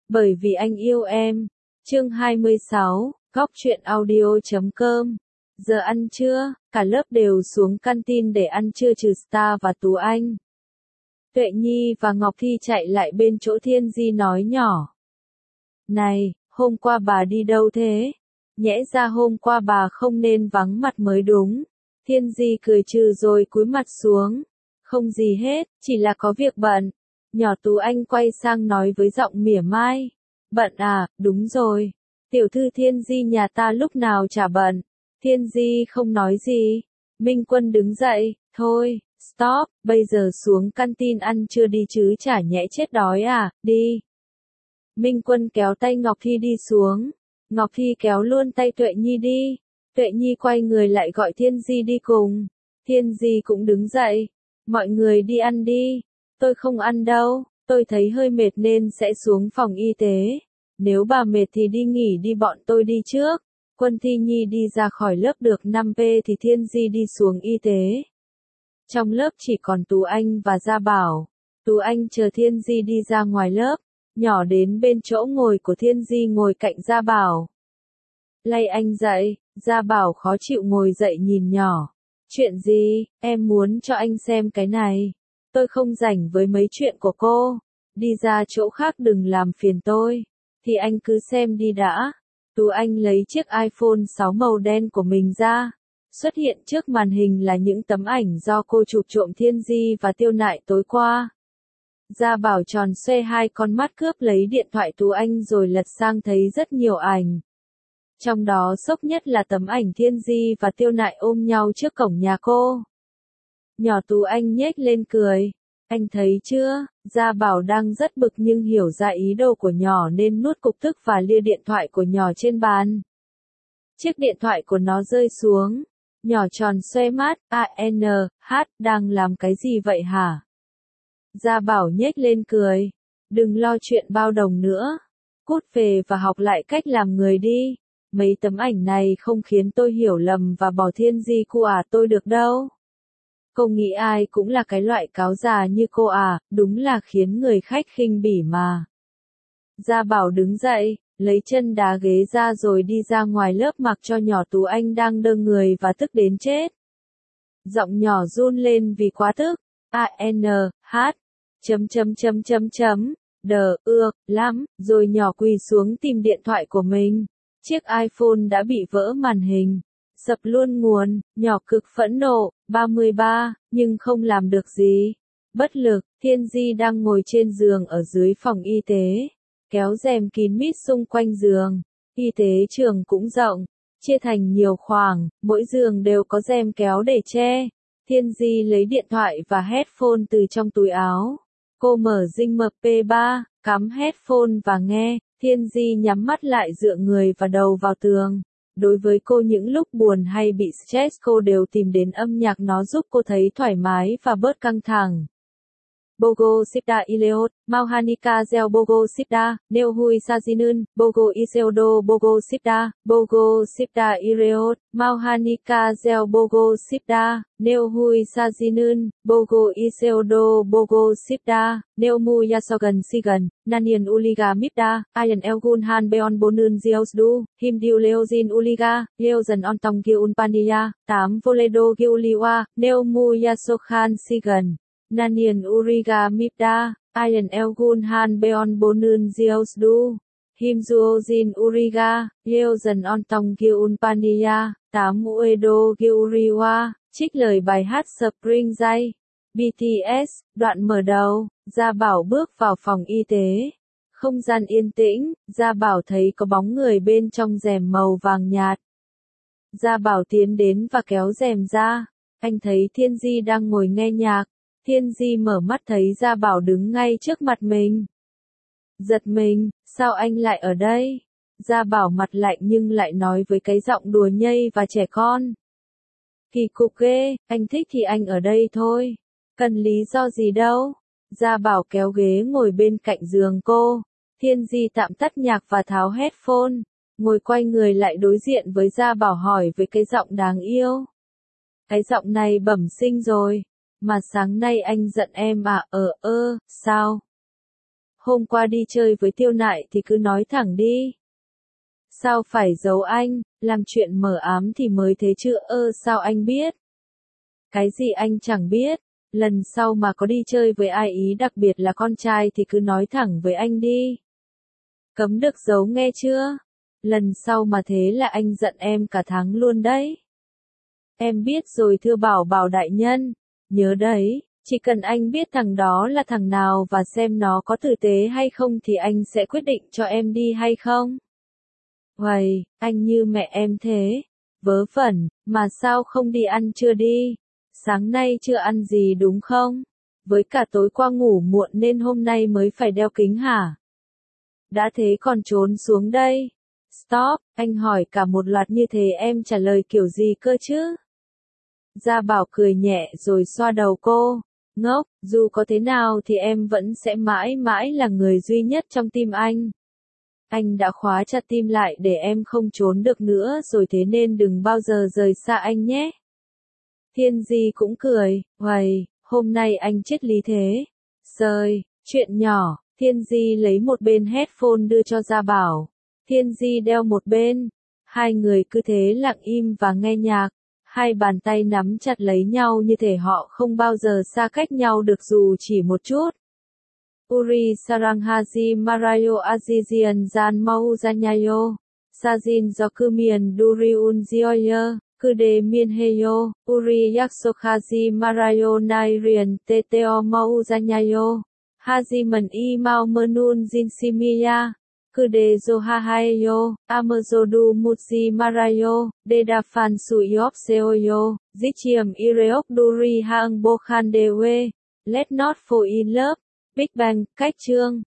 Bởi vì anh yêu em. Chương 26, Góc truyện audio.com. Giờ ăn trưa, cả lớp đều xuống canteen để ăn trưa trừ Star và Tú Anh. Tuệ Nhi và Ngọc Thi chạy lại bên chỗ Thiên Di nói nhỏ. Này, hôm qua bà đi đâu thế? Nhẽ ra hôm qua bà không nên vắng mặt mới đúng. Thiên Di cười trừ rồi cúi mặt xuống. Không gì hết, chỉ là có việc bận. Nhỏ Tú Anh quay sang nói với giọng mỉa mai. Bận à, đúng rồi. Tiểu thư Thiên Di nhà ta lúc nào chả bận. Thiên Di không nói gì. Minh Quân đứng dậy, thôi, stop, bây giờ xuống canteen ăn trưa đi chứ chả nhẽ chết đói à, đi. Minh Quân kéo tay Ngọc Thi đi xuống. Ngọc Thi kéo luôn tay Tuệ Nhi đi. Tuệ Nhi quay người lại gọi Thiên Di đi cùng. Thiên Di cũng đứng dậy. Mọi người đi ăn đi. Tôi không ăn đâu, tôi thấy hơi mệt nên sẽ xuống phòng y tế. Nếu bà mệt thì đi nghỉ đi, bọn tôi đi trước. Quân Thi Nhi đi ra khỏi lớp được 5P thì Thiên Di đi xuống y tế. Trong lớp chỉ còn Tú Anh và Gia Bảo. Tú Anh chờ Thiên Di đi ra ngoài lớp, nhỏ đến bên chỗ ngồi của Thiên Di ngồi cạnh Gia Bảo. Lay anh dậy, Gia Bảo khó chịu ngồi dậy nhìn nhỏ. Chuyện gì, em muốn cho anh xem cái này. Tôi không rảnh với mấy chuyện của cô. Đi ra chỗ khác đừng làm phiền tôi. Thì anh cứ xem đi đã. Tú Anh lấy chiếc iPhone 6 màu đen của mình ra. Xuất hiện trước màn hình là những tấm ảnh do cô chụp trộm Thiên Di và Tiêu Nại tối qua. Gia Bảo tròn xoe hai con mắt cướp lấy điện thoại Tú Anh rồi lật sang thấy rất nhiều ảnh. Trong đó sốc nhất là tấm ảnh Thiên Di và Tiêu Nại ôm nhau trước cổng nhà cô. Nhỏ Tú Anh nhếch lên cười. Anh thấy chưa, Gia Bảo đang rất bực nhưng hiểu ra ý đồ của nhỏ nên nuốt cục tức và lia điện thoại của nhỏ trên bàn. Chiếc điện thoại của nó rơi xuống. Nhỏ tròn xoe mắt, đang làm cái gì vậy hả? Gia Bảo nhếch lên cười. Đừng lo chuyện bao đồng nữa. Cút về và học lại cách làm người đi. Mấy tấm ảnh này không khiến tôi hiểu lầm và bỏ Thiên Di cô tôi được đâu. Cô nghĩ ai cũng là cái loại cáo già như cô đúng là khiến người khách khinh bỉ mà. Gia Bảo đứng dậy, lấy chân đá ghế ra rồi đi ra ngoài lớp mặc cho nhỏ Tú Anh đang đơ người và tức đến chết. Giọng nhỏ run lên vì quá tức. Lắm, rồi nhỏ quỳ xuống tìm điện thoại của mình. Chiếc iPhone đã bị vỡ màn hình. Sập luôn nguồn, nhỏ cực phẫn nộ, 33, nhưng không làm được gì. Bất lực, Thiên Di đang ngồi trên giường ở dưới phòng y tế, kéo rèm kín mít xung quanh giường. Y tế trường cũng rộng, chia thành nhiều khoảng, mỗi giường đều có rèm kéo để che. Thiên Di lấy điện thoại và headphone từ trong túi áo. Cô mở dinh MP3, cắm headphone và nghe. Thiên Di nhắm mắt lại dựa người và đầu vào tường. Đối với cô những lúc buồn hay bị stress cô đều tìm đến âm nhạc, nó giúp cô thấy thoải mái và bớt căng thẳng. Bogo Sipda Ileot, Mauhanika Gel Bogo Sipda, Neuhui Sajinun, Bogo Iseodo Bogo Sipda, Bogo Sipda Ileot, Mauhanika Gel Bogo Sipda, Neuhui Sajinun, Bogo Iseodo Bogo Sipda, Neumu Yasogan Sigan, Nanian Uliga Mipda, Ayan Elgun Han Beon Bonun Ziosdu, Himdiu Leozin Uliga, Leozan Ontong Giun Pania, 8 Voledo Giuliwa, Neumu Yasokhan Sigan. Nanian Uriga Mipda, Ayan Elgun Han Beon Bonun Ziosdu, Himzuozin Uriga, Yeozan Ontong Giun Pania, 8 Uedo Giuriwa, trích lời bài hát Spring Day, BTS, đoạn mở đầu. Gia Bảo bước vào phòng y tế. Không gian yên tĩnh, Gia Bảo thấy có bóng người bên trong rèm màu vàng nhạt. Gia Bảo tiến đến và kéo rèm ra. Anh thấy Thiên Di đang ngồi nghe nhạc. Thiên Di mở mắt thấy Gia Bảo đứng ngay trước mặt mình. Giật mình, sao anh lại ở đây? Gia Bảo mặt lạnh nhưng lại nói với cái giọng đùa nhây và trẻ con. Kỳ cục ghê, anh thích thì anh ở đây thôi. Cần lý do gì đâu. Gia Bảo kéo ghế ngồi bên cạnh giường cô. Thiên Di tạm tắt nhạc và tháo headphone. Ngồi quay người lại đối diện với Gia Bảo hỏi với cái giọng đáng yêu. Cái giọng này bẩm sinh rồi. Mà sáng nay anh giận em à? Sao? hôm qua đi chơi với Tiêu Nại thì cứ nói thẳng đi. Sao phải giấu anh, làm chuyện mờ ám thì mới thế chứ sao anh biết? Cái gì anh chẳng biết, lần sau mà có đi chơi với ai ý đặc biệt là con trai thì cứ nói thẳng với anh đi. Cấm được giấu nghe chưa? Lần sau mà thế là anh giận em cả tháng luôn đấy. Em biết rồi thưa Bảo Bảo đại nhân, nhớ đấy, chỉ cần anh biết thằng đó là thằng nào và xem nó có tử tế hay không thì anh sẽ quyết định cho em đi hay không. Uầy, anh như mẹ em thế. Vớ vẩn, mà sao không đi ăn trưa đi? Sáng nay chưa ăn gì đúng không? Với cả tối qua ngủ muộn nên hôm nay mới phải đeo kính hả? Đã thế còn trốn xuống đây. Stop, anh hỏi cả một loạt như thế em trả lời kiểu gì cơ chứ? Gia Bảo cười nhẹ rồi xoa đầu cô. Ngốc, dù có thế nào thì em vẫn sẽ mãi mãi là người duy nhất trong tim anh. Anh đã khóa chặt tim lại để em không trốn được nữa rồi thế nên đừng bao giờ rời xa anh nhé. Thiên Di cũng cười, uầy, hôm nay anh triết lý thế. Sơi, chuyện nhỏ, Thiên Di lấy một bên headphone đưa cho Gia Bảo. Thiên Di đeo một bên. Hai người cứ thế lặng im và nghe nhạc. Hai bàn tay nắm chặt lấy nhau như thể họ không bao giờ xa cách nhau được dù chỉ một chút. Uri sarang haji marayo azizian jan mau zanyayo. Sajin zokumian duriun zioye. Kude miên heyo. Uri yaksokhaji marayo nairian teteo mau zanyayo. Haji man i mau menun jin simiya. Kude zohahayo. Amazodu mutsi marayo. Dedafan suyop seoyo. Zichiam ireok duri hang bokhan dewe. Let not fall in love. Big Bang, cách chương